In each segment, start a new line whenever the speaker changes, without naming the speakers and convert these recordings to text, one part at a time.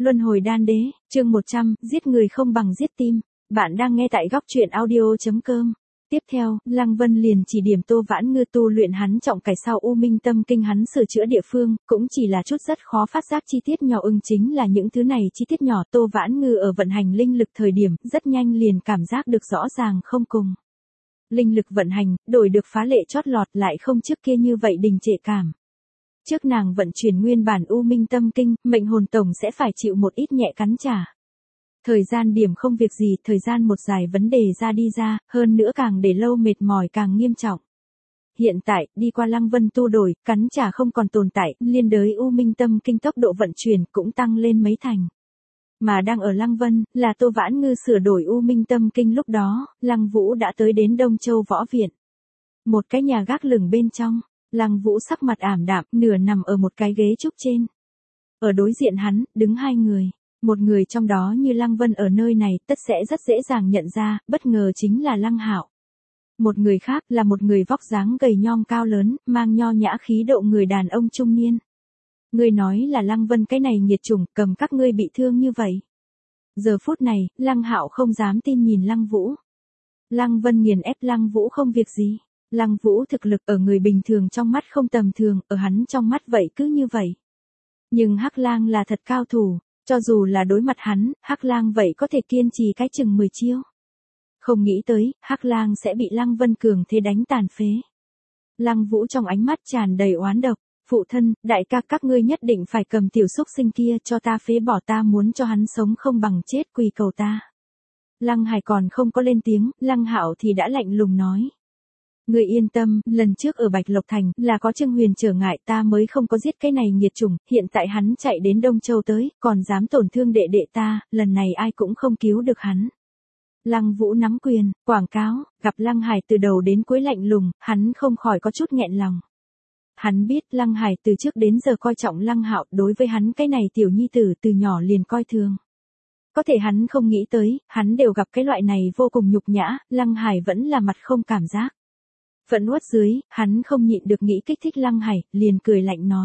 Luân hồi đan đế, chương 100, giết người không bằng giết tim. Bạn đang nghe tại góc truyện audio.com. Tiếp theo, Lăng Vân liền chỉ điểm Tô Vãn Ngư tu luyện hắn trọng cải sau U Minh Tâm Kinh hắn sửa chữa địa phương, cũng chỉ là chút rất khó phát giác chi tiết nhỏ chính là những thứ này chi tiết nhỏ Tô Vãn Ngư ở vận hành linh lực thời điểm rất nhanh liền cảm giác được rõ ràng không cùng. Linh lực vận hành, đổi được phá lệ chót lọt lại không trước kia như vậy đình trệ cảm. Trước nàng vận chuyển nguyên bản U Minh Tâm Kinh, mệnh hồn tổng sẽ phải chịu một ít nhẹ cắn trả. Thời gian điểm không việc gì, thời gian một dài vấn đề ra đi ra, hơn nữa càng để lâu mệt mỏi càng nghiêm trọng. Hiện tại, đi qua Lăng Vân tu đổi, cắn trả không còn tồn tại, liên đới U Minh Tâm Kinh tốc độ vận chuyển cũng tăng lên mấy thành. Mà đang ở Lăng Vân, là Tô Vãn Ngư sửa đổi U Minh Tâm Kinh lúc đó, Lăng Vũ đã tới đến Đông Châu Võ Viện. Một cái nhà gác lửng bên trong. Lăng Vũ sắc mặt ảm đạm, nửa nằm ở một cái ghế trúc trên. Ở đối diện hắn, đứng hai người. Một người trong đó như Lăng Vân ở nơi này, tất sẽ rất dễ dàng nhận ra, bất ngờ chính là Lăng Hạo. Một người khác là một người vóc dáng gầy nhom cao lớn, mang nho nhã khí độ người đàn ông trung niên. Người nói là Lăng Vân cái này nghiệt chủng, cầm các ngươi bị thương như vậy. Giờ phút này, Lăng Hạo không dám tin nhìn Lăng Vũ. Lăng Vân nghiền ép Lăng Vũ không việc gì. Lăng Vũ thực lực ở người bình thường trong mắt không tầm thường, ở hắn trong mắt vậy cứ như vậy. Nhưng Hắc Lang là thật cao thủ, cho dù là đối mặt hắn, Hắc Lang vậy có thể kiên trì cái chừng 10 chiêu. Không nghĩ tới, Hắc Lang sẽ bị Lăng Vân cường thế đánh tàn phế. Lăng Vũ trong ánh mắt tràn đầy oán độc, phụ thân, đại ca các ngươi nhất định phải cầm tiểu xúc sinh kia cho ta phế bỏ, ta muốn cho hắn sống không bằng chết, quỳ cầu ta. Lăng Hải còn không có lên tiếng, Lăng Hạo thì đã lạnh lùng nói. Ngươi yên tâm, lần trước ở Bạch Lộc Thành là có Trương Huyền trở ngại ta mới không có giết cái này nghiệt chủng, hiện tại hắn chạy đến Đông Châu tới, còn dám tổn thương đệ đệ ta, lần này ai cũng không cứu được hắn. Lăng Vũ nắm quyền, quảng cáo, gặp Lăng Hải từ đầu đến cuối lạnh lùng, hắn không khỏi có chút nghẹn lòng. Hắn biết Lăng Hải từ trước đến giờ coi trọng Lăng Hạo, đối với hắn cái này tiểu nhi tử từ nhỏ liền coi thường. Có thể hắn không nghĩ tới, hắn đều gặp cái loại này vô cùng nhục nhã, Lăng Hải vẫn là mặt không cảm giác. Phẫn uất dưới, hắn không nhịn được nghĩ kích thích Lăng Hải, liền cười lạnh nói.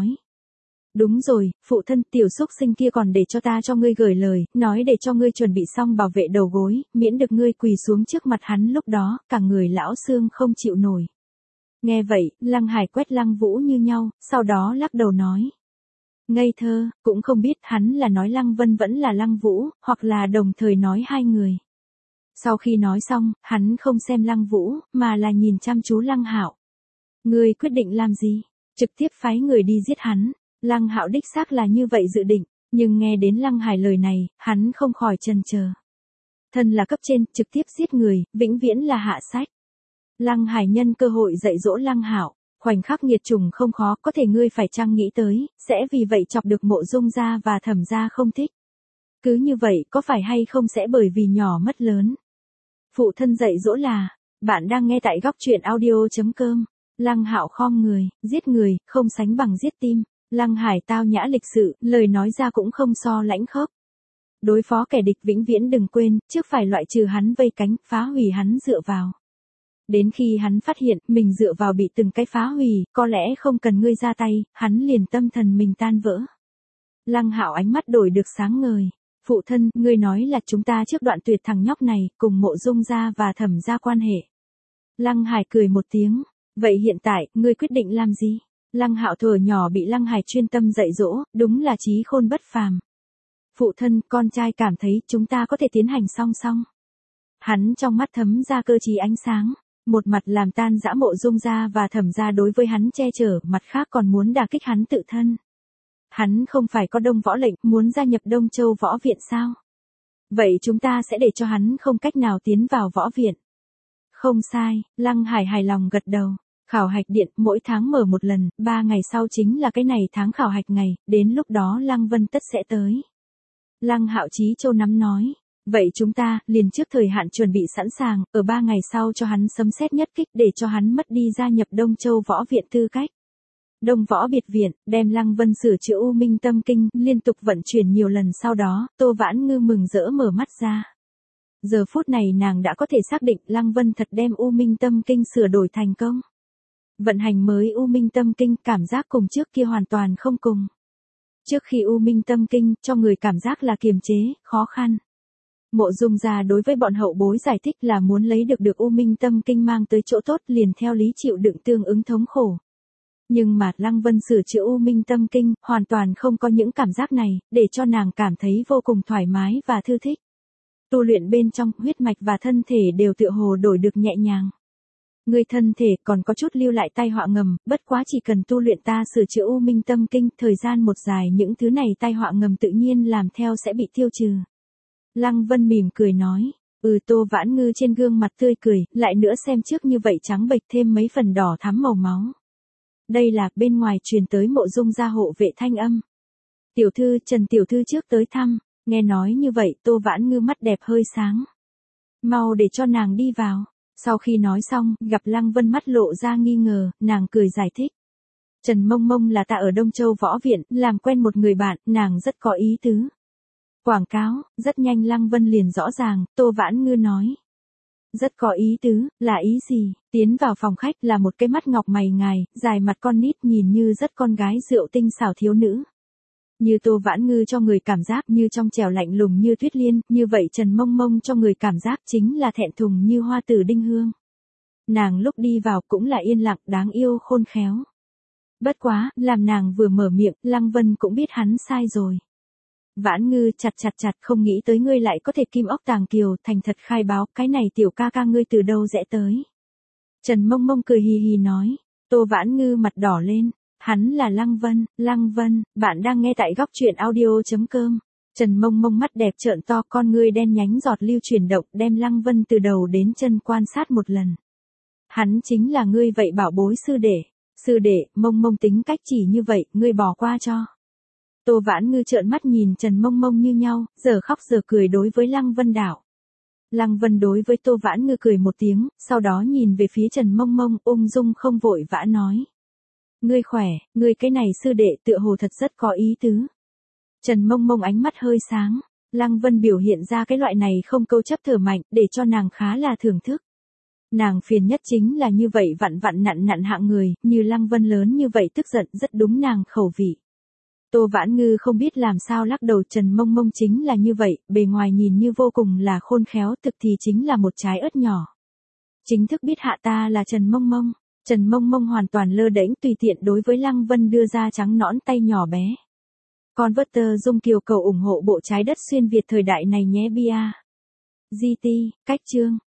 Đúng rồi, phụ thân, tiểu xúc sinh kia còn để cho ta cho ngươi gửi lời, nói để cho ngươi chuẩn bị xong bảo vệ đầu gối, miễn được ngươi quỳ xuống trước mặt hắn lúc đó, cả người lão xương không chịu nổi. Nghe vậy, Lăng Hải quét Lăng Vũ như nhau, sau đó lắc đầu nói. Ngây thơ, cũng không biết hắn là nói Lăng Vân vẫn là Lăng Vũ, hoặc là đồng thời nói hai người. Sau khi nói xong, hắn không xem Lăng Vũ, mà là nhìn chăm chú Lăng Hạo. Ngươi quyết định làm gì? Trực tiếp phái người đi giết hắn. Lăng Hạo đích xác là như vậy dự định, nhưng nghe đến Lăng Hải lời này, hắn không khỏi chần chờ. Thân là cấp trên, trực tiếp giết người, vĩnh viễn là hạ sách. Lăng Hải nhân cơ hội dạy dỗ Lăng Hạo, khoảnh khắc nghiệt chủng không khó, có thể ngươi phải chăng nghĩ tới, sẽ vì vậy chọc được Mộ Dung gia và Thẩm gia không thích. Cứ như vậy, có phải hay không sẽ bởi vì nhỏ mất lớn. Phụ thân dạy dỗ là, bạn đang nghe tại góc truyện audio.com. Lăng Hạo khom người, giết người, không sánh bằng giết tim. Lăng Hải tao nhã lịch sự, lời nói ra cũng không so lãnh khốc. Đối phó kẻ địch vĩnh viễn đừng quên, trước phải loại trừ hắn vây cánh, phá hủy hắn dựa vào. Đến khi hắn phát hiện, mình dựa vào bị từng cái phá hủy, có lẽ không cần ngươi ra tay, hắn liền tâm thần mình tan vỡ. Lăng Hạo ánh mắt đổi được sáng ngời. Phụ thân, ngươi nói là chúng ta trước đoạn tuyệt thằng nhóc này, cùng Mộ Dung gia và Thẩm gia quan hệ. Lăng Hải cười một tiếng. Vậy hiện tại, ngươi quyết định làm gì? Lăng Hạo thuở nhỏ bị Lăng Hải chuyên tâm dạy dỗ, đúng là trí khôn bất phàm. Phụ thân, con trai cảm thấy chúng ta có thể tiến hành song song. Hắn trong mắt thấm ra cơ trí ánh sáng, một mặt làm tan dã Mộ Dung gia và Thẩm gia đối với hắn che chở, mặt khác còn muốn đả kích hắn tự thân. Hắn không phải có Đông Võ lệnh, muốn gia nhập Đông Châu Võ Viện sao? Vậy chúng ta sẽ để cho hắn không cách nào tiến vào Võ Viện. Không sai, Lăng Hải hài lòng gật đầu. Khảo hạch điện mỗi tháng mở một lần, 3 ngày sau chính là cái này tháng khảo hạch ngày, đến lúc đó Lăng Vân tất sẽ tới. Lăng Hạo Chí Châu nắm nói, vậy chúng ta, liền trước thời hạn chuẩn bị sẵn sàng, ở 3 ngày sau cho hắn sấm sét nhất kích để cho hắn mất đi gia nhập Đông Châu Võ Viện tư cách. Đông Võ Biệt Viện, đem Lăng Vân sửa chữa U Minh Tâm Kinh, liên tục vận chuyển nhiều lần sau đó, Tô Vãn Ngư mừng rỡ mở mắt ra. Giờ phút này nàng đã có thể xác định Lăng Vân thật đem U Minh Tâm Kinh sửa đổi thành công. Vận hành mới U Minh Tâm Kinh, cảm giác cùng trước kia hoàn toàn không cùng. Trước khi U Minh tâm kinh, cho người cảm giác là kiềm chế, khó khăn. Mộ Dung gia đối với bọn hậu bối giải thích là muốn lấy được U Minh tâm kinh mang tới chỗ tốt liền theo lý chịu đựng tương ứng thống khổ. Nhưng mà Lăng Vân sửa chữa U Minh tâm kinh, hoàn toàn không có những cảm giác này, để cho nàng cảm thấy vô cùng thoải mái và thư thích. Tu luyện bên trong, huyết mạch và thân thể đều tựa hồ đổi được nhẹ nhàng. Người thân thể còn có chút lưu lại tai họa ngầm, bất quá chỉ cần tu luyện ta sửa chữa U Minh tâm kinh, thời gian một dài những thứ này tai họa ngầm tự nhiên làm theo sẽ bị tiêu trừ. Lăng Vân mỉm cười nói, Tô Vãn Ngư trên gương mặt tươi cười, lại nữa xem trước như vậy trắng bệch thêm mấy phần đỏ thắm màu máu. Đây là bên ngoài truyền tới Mộ Dung gia hộ vệ thanh âm. Tiểu thư, Trần tiểu thư trước tới thăm, nghe nói như vậy Tô Vãn Ngư mắt đẹp hơi sáng. Mau để cho nàng đi vào. Sau khi nói xong, gặp Lăng Vân mắt lộ ra nghi ngờ, nàng cười giải thích. Trần Mông Mông là ta ở Đông Châu Võ Viện, làm quen một người bạn, nàng rất có ý tứ. Quảng cáo, rất nhanh Lăng Vân liền rõ ràng, Tô Vãn Ngư nói. Rất có ý tứ, là ý gì? Tiến vào phòng khách là một cái mắt ngọc mày ngài, dài mặt con nít nhìn như rất con gái rượu tinh xảo thiếu nữ. Như Tô Vãn Ngư cho người cảm giác như trong trẻo lạnh lùng như tuyết liên, như vậy Trần Mông Mông cho người cảm giác chính là thẹn thùng như hoa tử đinh hương. Nàng lúc đi vào cũng là yên lặng đáng yêu khôn khéo. Bất quá, làm nàng vừa mở miệng, Lăng Vân cũng biết hắn sai rồi. Vãn Ngư chặt không nghĩ tới ngươi lại có thể kim ốc tàng kiều, thành thật khai báo, cái này tiểu ca ca ngươi từ đâu rẽ tới. Trần Mông Mông cười hì hì nói, Tô Vãn Ngư mặt đỏ lên, hắn là Lăng Vân, bạn đang nghe tại góc truyện audio.com. Trần Mông Mông mắt đẹp trợn to con ngươi đen nhánh giọt lưu chuyển động đem Lăng Vân từ đầu đến chân quan sát một lần. Hắn chính là ngươi vậy bảo bối sư đệ, Mông Mông tính cách chỉ như vậy, ngươi bỏ qua cho. Tô Vãn Ngư trợn mắt nhìn Trần Mông Mông như nhau, giờ khóc giờ cười đối với Lăng Vân đảo. Lăng Vân đối với Tô Vãn Ngư cười một tiếng, sau đó nhìn về phía Trần Mông Mông ung dung không vội vã nói. Ngươi khỏe, ngươi cái này sư đệ tựa hồ thật rất có ý tứ. Trần Mông Mông ánh mắt hơi sáng, Lăng Vân biểu hiện ra cái loại này không câu chấp thở mạnh để cho nàng khá là thưởng thức. Nàng phiền nhất chính là như vậy vặn nặn hạng người, như Lăng Vân lớn như vậy tức giận rất đúng nàng khẩu vị. Tô Vãn Ngư không biết làm sao lắc đầu Trần Mông Mông chính là như vậy, bề ngoài nhìn như vô cùng là khôn khéo thực thì chính là một trái ớt nhỏ. Chính thức biết hạ ta là Trần Mông Mông. Trần Mông Mông hoàn toàn lơ đễnh tùy tiện đối với Lăng Vân đưa ra trắng nõn tay nhỏ bé. Converter Dung Kiều cầu ủng hộ bộ trái đất xuyên Việt thời đại này nhé bia. GT, cách chương.